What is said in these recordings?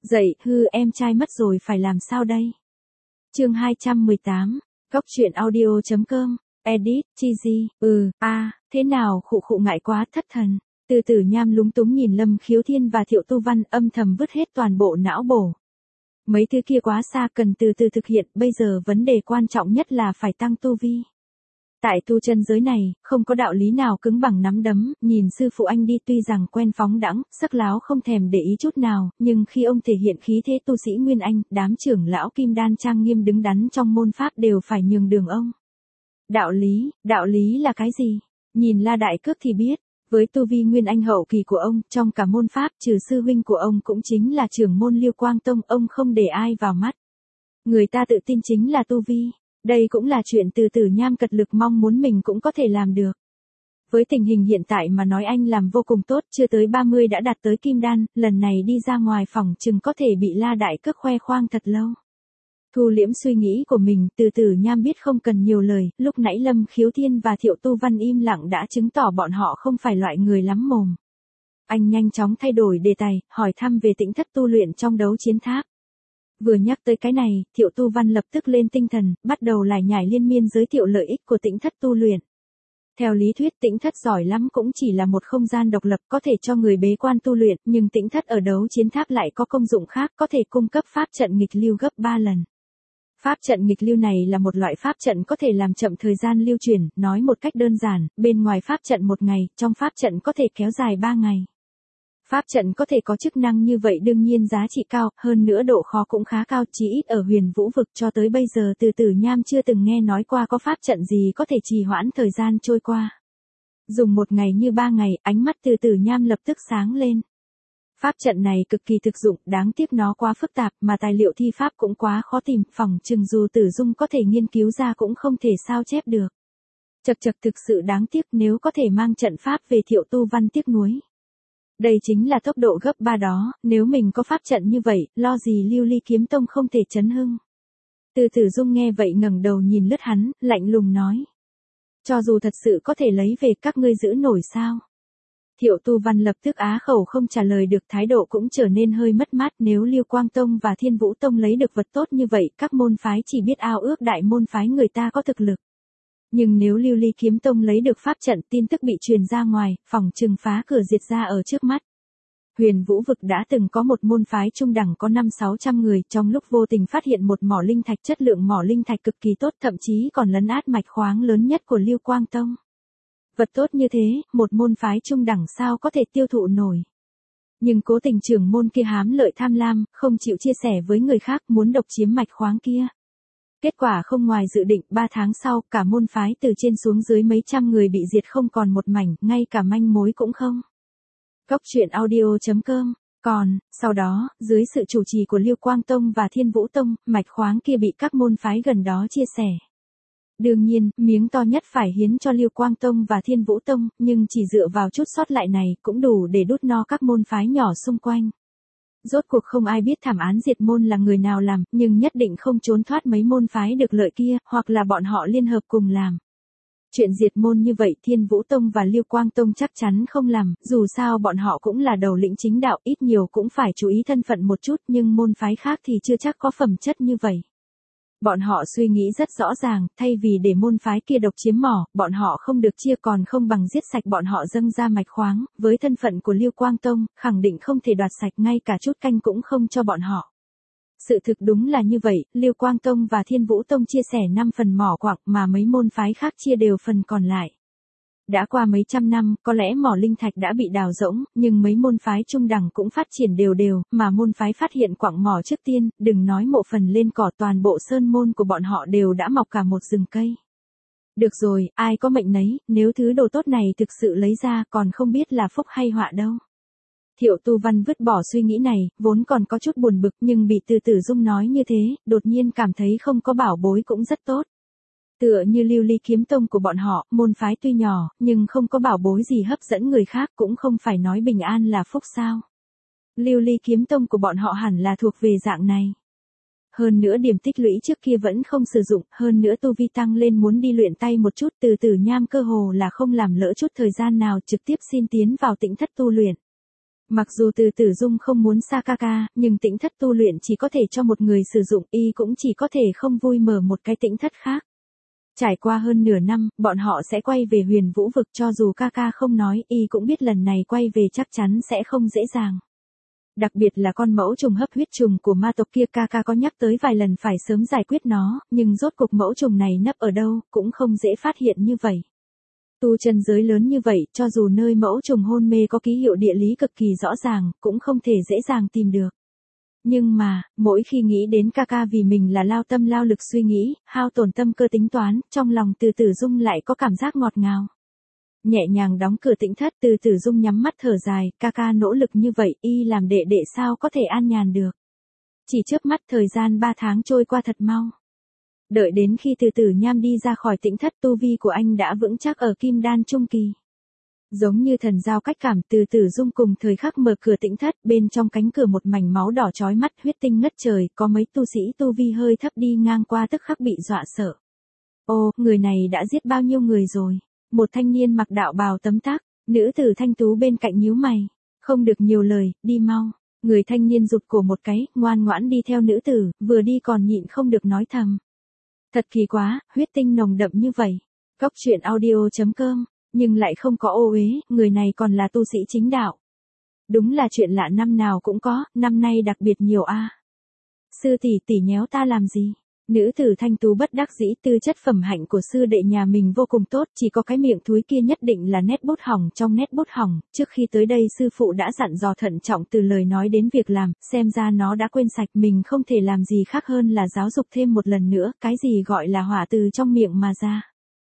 Dậy, em trai mất rồi phải làm sao đây? Chương 218, Góc truyện audio.com, edit, Chizy, thế nào khụ khụ ngại quá thất thần. Từ Tử Nham lúng túng nhìn Lâm Khiếu Thiên và Thiệu Tu Văn âm thầm vứt hết toàn bộ não bổ. Mấy thứ kia quá xa cần từ từ thực hiện, bây giờ vấn đề quan trọng nhất là phải tăng tu vi. Tại tu chân giới này, không có đạo lý nào cứng bằng nắm đấm, nhìn sư phụ anh đi tuy rằng quen phóng đãng, sắc láo không thèm để ý chút nào, nhưng khi ông thể hiện khí thế tu sĩ Nguyên Anh, đám trưởng lão Kim Đan trang nghiêm đứng đắn trong môn pháp đều phải nhường đường ông. Đạo lý là cái gì? Nhìn La Đại Cước thì biết, với tu vi Nguyên Anh hậu kỳ của ông, trong cả môn pháp trừ sư huynh của ông cũng chính là trưởng môn Liêu Quang Tông, ông không để ai vào mắt. Người ta tự tin chính là tu vi. Đây cũng là chuyện Từ Tử Nham cật lực mong muốn mình cũng có thể làm được. Với tình hình hiện tại mà nói anh làm vô cùng tốt, chưa tới 30 đã đạt tới Kim Đan, lần này đi ra ngoài phòng chừng có thể bị La Đại Cước khoe khoang thật lâu. Thu liễm suy nghĩ của mình, Từ Tử Nham biết không cần nhiều lời, lúc nãy Lâm Khiếu Thiên và Thiệu Tu Văn im lặng đã chứng tỏ bọn họ không phải loại người lắm mồm. Anh nhanh chóng thay đổi đề tài, hỏi thăm về tĩnh thất tu luyện trong đấu chiến tháp. Vừa nhắc tới cái này, Thiệu Tu Văn lập tức lên tinh thần, bắt đầu lải nhải liên miên giới thiệu lợi ích của tĩnh thất tu luyện. Theo lý thuyết tĩnh thất giỏi lắm cũng chỉ là một không gian độc lập có thể cho người bế quan tu luyện, nhưng tĩnh thất ở đấu chiến tháp lại có công dụng khác, có thể cung cấp pháp trận nghịch lưu gấp 3 lần. Pháp trận nghịch lưu này là một loại pháp trận có thể làm chậm thời gian lưu chuyển, nói một cách đơn giản, bên ngoài pháp trận 1 ngày, trong pháp trận có thể kéo dài 3 ngày. Pháp trận có thể có chức năng như vậy đương nhiên giá trị cao, hơn nữa độ khó cũng khá cao, chỉ ít ở Huyền Vũ vực cho tới bây giờ Từ Tử Nham chưa từng nghe nói qua có pháp trận gì có thể trì hoãn thời gian trôi qua. Dùng 1 ngày như 3 ngày, ánh mắt Từ Tử Nham lập tức sáng lên. Pháp trận này cực kỳ thực dụng, đáng tiếc nó quá phức tạp mà tài liệu thi pháp cũng quá khó tìm, phỏng chừng dù Tử Dung có thể nghiên cứu ra cũng không thể sao chép được. Chật thực sự đáng tiếc, nếu có thể mang trận pháp về Thiệu Tu Văn tiếc nuối. Đây chính là tốc độ gấp 3 đó, nếu mình có pháp trận như vậy, lo gì Lưu Ly Kiếm Tông không thể chấn hưng. Từ Tử Dung nghe vậy ngẩng đầu nhìn lướt hắn, lạnh lùng nói. Cho dù thật sự có thể lấy về các ngươi giữ nổi sao? Thiệu Tu Văn lập tức á khẩu không trả lời được, thái độ cũng trở nên hơi mất mát, nếu Liêu Quang Tông và Thiên Vũ Tông lấy được vật tốt như vậy, các môn phái chỉ biết ao ước đại môn phái người ta có thực lực. Nhưng nếu Lưu Ly Kiếm Tông lấy được pháp trận, tin tức bị truyền ra ngoài, phòng trừng phá cửa diệt ra ở trước mắt. Huyền Vũ vực đã từng có một môn phái trung đẳng có 500-600 người, trong lúc vô tình phát hiện một mỏ linh thạch, chất lượng mỏ linh thạch cực kỳ tốt, thậm chí còn lấn át mạch khoáng lớn nhất của Liêu Quang Tông. Vật tốt như thế, một môn phái trung đẳng sao có thể tiêu thụ nổi. Nhưng cố tình trưởng môn kia hám lợi tham lam, không chịu chia sẻ với người khác, muốn độc chiếm mạch khoáng kia. Kết quả không ngoài dự định, 3 tháng sau, cả môn phái từ trên xuống dưới mấy trăm người bị diệt không còn một mảnh, ngay cả manh mối cũng không. Góc truyện audio.com. Còn, sau đó, dưới sự chủ trì của Liêu Quang Tông và Thiên Vũ Tông, mạch khoáng kia bị các môn phái gần đó chia sẻ. Đương nhiên, miếng to nhất phải hiến cho Liêu Quang Tông và Thiên Vũ Tông, nhưng chỉ dựa vào chút sót lại này cũng đủ để đút no các môn phái nhỏ xung quanh. Rốt cuộc không ai biết thảm án diệt môn là người nào làm, nhưng nhất định không trốn thoát mấy môn phái được lợi kia, hoặc là bọn họ liên hợp cùng làm. Chuyện diệt môn như vậy Thiên Vũ Tông và Liêu Quang Tông chắc chắn không làm, dù sao bọn họ cũng là đầu lĩnh chính đạo, ít nhiều cũng phải chú ý thân phận một chút, nhưng môn phái khác thì chưa chắc có phẩm chất như vậy. Bọn họ suy nghĩ rất rõ ràng, thay vì để môn phái kia độc chiếm mỏ, bọn họ không được chia còn không bằng giết sạch bọn họ dâng ra mạch khoáng, với thân phận của Liêu Quang Tông, khẳng định không thể đoạt sạch, ngay cả chút canh cũng không cho bọn họ. Sự thực đúng là như vậy, Liêu Quang Tông và Thiên Vũ Tông chia sẻ 5 phần mỏ quặng mà mấy môn phái khác chia đều phần còn lại. Đã qua mấy trăm năm, có lẽ mỏ linh thạch đã bị đào rỗng, nhưng mấy môn phái trung đẳng cũng phát triển đều, mà môn phái phát hiện quặng mỏ trước tiên, đừng nói mộ phần lên cỏ, toàn bộ sơn môn của bọn họ đều đã mọc cả một rừng cây. Được rồi, ai có mệnh nấy, nếu thứ đồ tốt này thực sự lấy ra còn không biết là phúc hay họa đâu. Thiệu Tu Văn vứt bỏ suy nghĩ này, vốn còn có chút buồn bực nhưng bị Từ Tử Dung nói như thế, đột nhiên cảm thấy không có bảo bối cũng rất tốt. Tựa như Lưu Ly Kiếm Tông của bọn họ, môn phái tuy nhỏ, nhưng không có bảo bối gì hấp dẫn người khác, cũng không phải nói bình an là phúc sao. Lưu Ly Kiếm Tông của bọn họ hẳn là thuộc về dạng này. Hơn nữa điểm tích lũy trước kia vẫn không sử dụng, hơn nữa tu vi tăng lên muốn đi luyện tay một chút, Từ Tử Nham cơ hồ là không làm lỡ chút thời gian nào, trực tiếp xin tiến vào tĩnh thất tu luyện. Mặc dù Từ Tử Dung không muốn xa ca ca, nhưng tĩnh thất tu luyện chỉ có thể cho một người sử dụng, y cũng chỉ có thể không vui mở một cái tĩnh thất khác. Trải qua hơn nửa năm, bọn họ sẽ quay về Huyền Vũ vực, cho dù ca ca không nói, y cũng biết lần này quay về chắc chắn sẽ không dễ dàng. Đặc biệt là con mẫu trùng hấp huyết trùng của ma tộc kia, ca ca có nhắc tới vài lần phải sớm giải quyết nó, nhưng rốt cục mẫu trùng này nấp ở đâu, cũng không dễ phát hiện như vậy. Tu chân giới lớn như vậy, cho dù nơi mẫu trùng hôn mê có ký hiệu địa lý cực kỳ rõ ràng, cũng không thể dễ dàng tìm được. Nhưng mà, mỗi khi nghĩ đến ca ca vì mình là lao tâm lao lực suy nghĩ, hao tổn tâm cơ tính toán, trong lòng Từ Tử Dung lại có cảm giác ngọt ngào. Nhẹ nhàng đóng cửa tĩnh thất, Từ Tử Dung nhắm mắt thở dài, ca ca nỗ lực như vậy, y làm đệ đệ sao có thể an nhàn được. Chỉ chớp mắt thời gian 3 tháng trôi qua thật mau. Đợi đến khi Từ Tử Nham đi ra khỏi tĩnh thất, tu vi của anh đã vững chắc ở kim đan trung kỳ. Giống như thần giao cách cảm, Từ Tử Dung cùng thời khắc mở cửa tĩnh thất, bên trong cánh cửa một mảnh máu đỏ chói mắt, huyết tinh ngất trời, có mấy tu sĩ tu vi hơi thấp đi ngang qua tức khắc bị dọa sợ. Ô, người này đã giết bao nhiêu người rồi? Một thanh niên mặc đạo bào tấm tắc, nữ tử thanh tú bên cạnh nhíu mày. Không được nhiều lời, đi mau. Người thanh niên rụt cổ một cái, ngoan ngoãn đi theo nữ tử, vừa đi còn nhịn không được nói thầm. Thật kỳ quá, huyết tinh nồng đậm như vậy. Góc truyện audio.com, nhưng lại không có ô uế, người này còn là tu sĩ chính đạo. Đúng là chuyện lạ năm nào cũng có, năm nay đặc biệt nhiều a. Sư tỷ tỷ nhéo ta làm gì? Nữ tử thanh tú bất đắc dĩ, tư chất phẩm hạnh của sư đệ nhà mình vô cùng tốt, chỉ có cái miệng thúi kia nhất định là nét bút hỏng trong nét bút hỏng, trước khi tới đây sư phụ đã dặn dò thận trọng từ lời nói đến việc làm, xem ra nó đã quên sạch, mình không thể làm gì khác hơn là giáo dục thêm một lần nữa, cái gì gọi là hỏa từ trong miệng mà ra.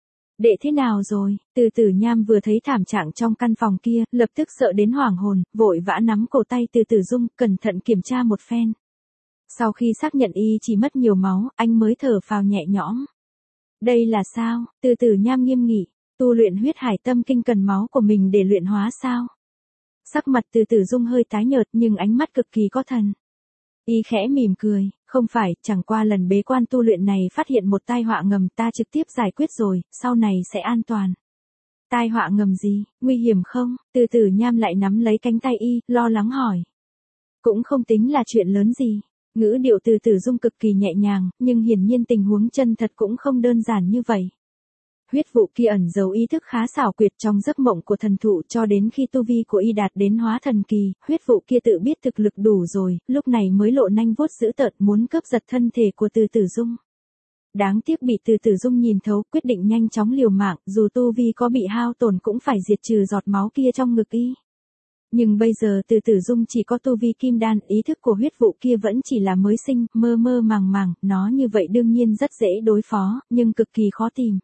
Đệ thế nào rồi? Từ Tử Nham vừa thấy thảm trạng trong căn phòng kia, lập tức sợ đến hoảng hồn, vội vã nắm cổ tay Từ Tử Dung, cẩn thận kiểm tra một phen. Sau khi xác nhận y chỉ mất nhiều máu, anh mới thở phào nhẹ nhõm. Đây là sao? Từ Tử Nham nghiêm nghị, tu luyện huyết hải tâm kinh cần máu của mình để luyện hóa sao? Sắc mặt Từ Tử Dung hơi tái nhợt nhưng ánh mắt cực kỳ có thần. Y khẽ mỉm cười, không phải, chẳng qua lần bế quan tu luyện này phát hiện một tai họa ngầm, ta trực tiếp giải quyết rồi, sau này sẽ an toàn. Tai họa ngầm gì, nguy hiểm không? Từ Tử Nham lại nắm lấy cánh tay y, lo lắng hỏi. Cũng không tính là chuyện lớn gì. Ngữ điệu Từ Tử Dung cực kỳ nhẹ nhàng, nhưng hiển nhiên tình huống chân thật cũng không đơn giản như vậy. Huyết vụ kia ẩn giấu ý thức khá xảo quyệt trong giấc mộng của thần thụ, cho đến khi tu vi của y đạt đến hóa thần kỳ, huyết vụ kia tự biết thực lực đủ rồi, lúc này mới lộ nanh vuốt dữ tợn muốn cướp giật thân thể của Từ Tử Dung. Đáng tiếc bị Từ Tử Dung nhìn thấu, quyết định nhanh chóng liều mạng, dù tu vi có bị hao tổn cũng phải diệt trừ giọt máu kia trong ngực y. Nhưng bây giờ Từ Tử Dung chỉ có tu vi kim đan, ý thức của huyết vụ kia vẫn chỉ là mới sinh, mơ mơ màng màng, nó như vậy đương nhiên rất dễ đối phó, nhưng cực kỳ khó tìm.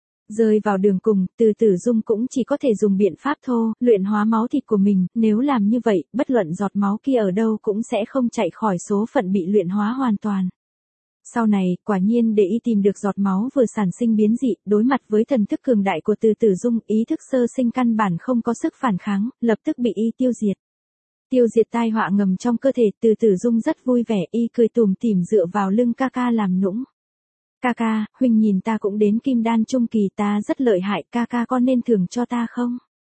Rơi vào đường cùng, Từ Tử Dung cũng chỉ có thể dùng biện pháp thô, luyện hóa máu thịt của mình, nếu làm như vậy, bất luận giọt máu kia ở đâu cũng sẽ không chạy khỏi số phận bị luyện hóa hoàn toàn. Sau này, quả nhiên để y tìm được giọt máu vừa sản sinh biến dị, đối mặt với thần thức cường đại của Từ Tử Dung, ý thức sơ sinh căn bản không có sức phản kháng, lập tức bị y tiêu diệt. Tiêu diệt tai họa ngầm trong cơ thể, Từ Tử Dung rất vui vẻ, y cười tủm tỉm dựa vào lưng ca ca làm nũng. Ca ca, huynh nhìn ta cũng đến kim đan trung kỳ, ta rất lợi hại, ca ca con nên thưởng cho ta không?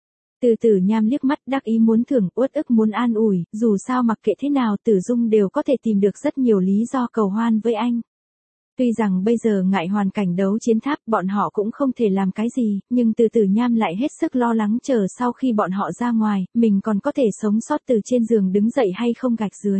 Từ Tử Nham liếc mắt đắc ý muốn thưởng, uất ức muốn an ủi, dù sao mặc kệ thế nào Tử Dung đều có thể tìm được rất nhiều lý do cầu hoan với anh. Tuy rằng bây giờ ngại hoàn cảnh đấu chiến tháp bọn họ cũng không thể làm cái gì, nhưng Từ Tử Nham lại hết sức lo lắng chờ sau khi bọn họ ra ngoài, mình còn có thể sống sót từ trên giường đứng dậy hay không gạch dưới.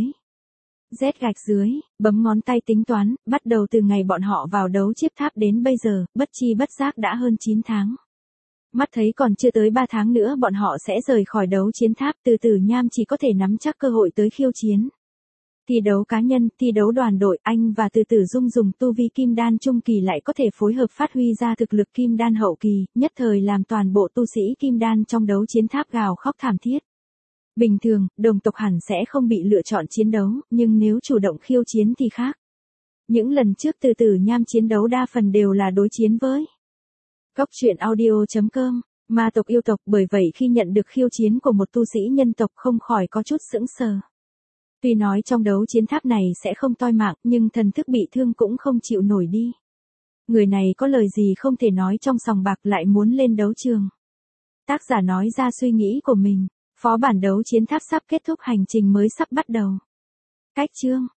Z gạch dưới, bấm ngón tay tính toán, bắt đầu từ ngày bọn họ vào đấu chiếc tháp đến bây giờ, bất chi bất giác đã hơn 9 tháng. Mắt thấy còn chưa tới 3 tháng nữa bọn họ sẽ rời khỏi đấu chiến tháp, Từ Tử Nham chỉ có thể nắm chắc cơ hội tới khiêu chiến. Thi đấu cá nhân, thi đấu đoàn đội, anh và Từ Tử Dung dùng tu vi kim đan trung kỳ lại có thể phối hợp phát huy ra thực lực kim đan hậu kỳ, nhất thời làm toàn bộ tu sĩ kim đan trong đấu chiến tháp gào khóc thảm thiết. Bình thường, đồng tộc hẳn sẽ không bị lựa chọn chiến đấu, nhưng nếu chủ động khiêu chiến thì khác. Những lần trước Từ Tử Nham chiến đấu đa phần đều là đối chiến với Góc truyện audio.com, ma tộc yêu tộc, bởi vậy khi nhận được khiêu chiến của một tu sĩ nhân tộc không khỏi có chút sững sờ. Tuy nói trong đấu chiến tháp này sẽ không toi mạng, nhưng thần thức bị thương cũng không chịu nổi đi. Người này có lời gì không thể nói trong sòng bạc lại muốn lên đấu trường. Tác giả nói ra suy nghĩ của mình. Phó bản đấu chiến tháp sắp kết thúc, hành trình mới sắp bắt đầu. Cách chương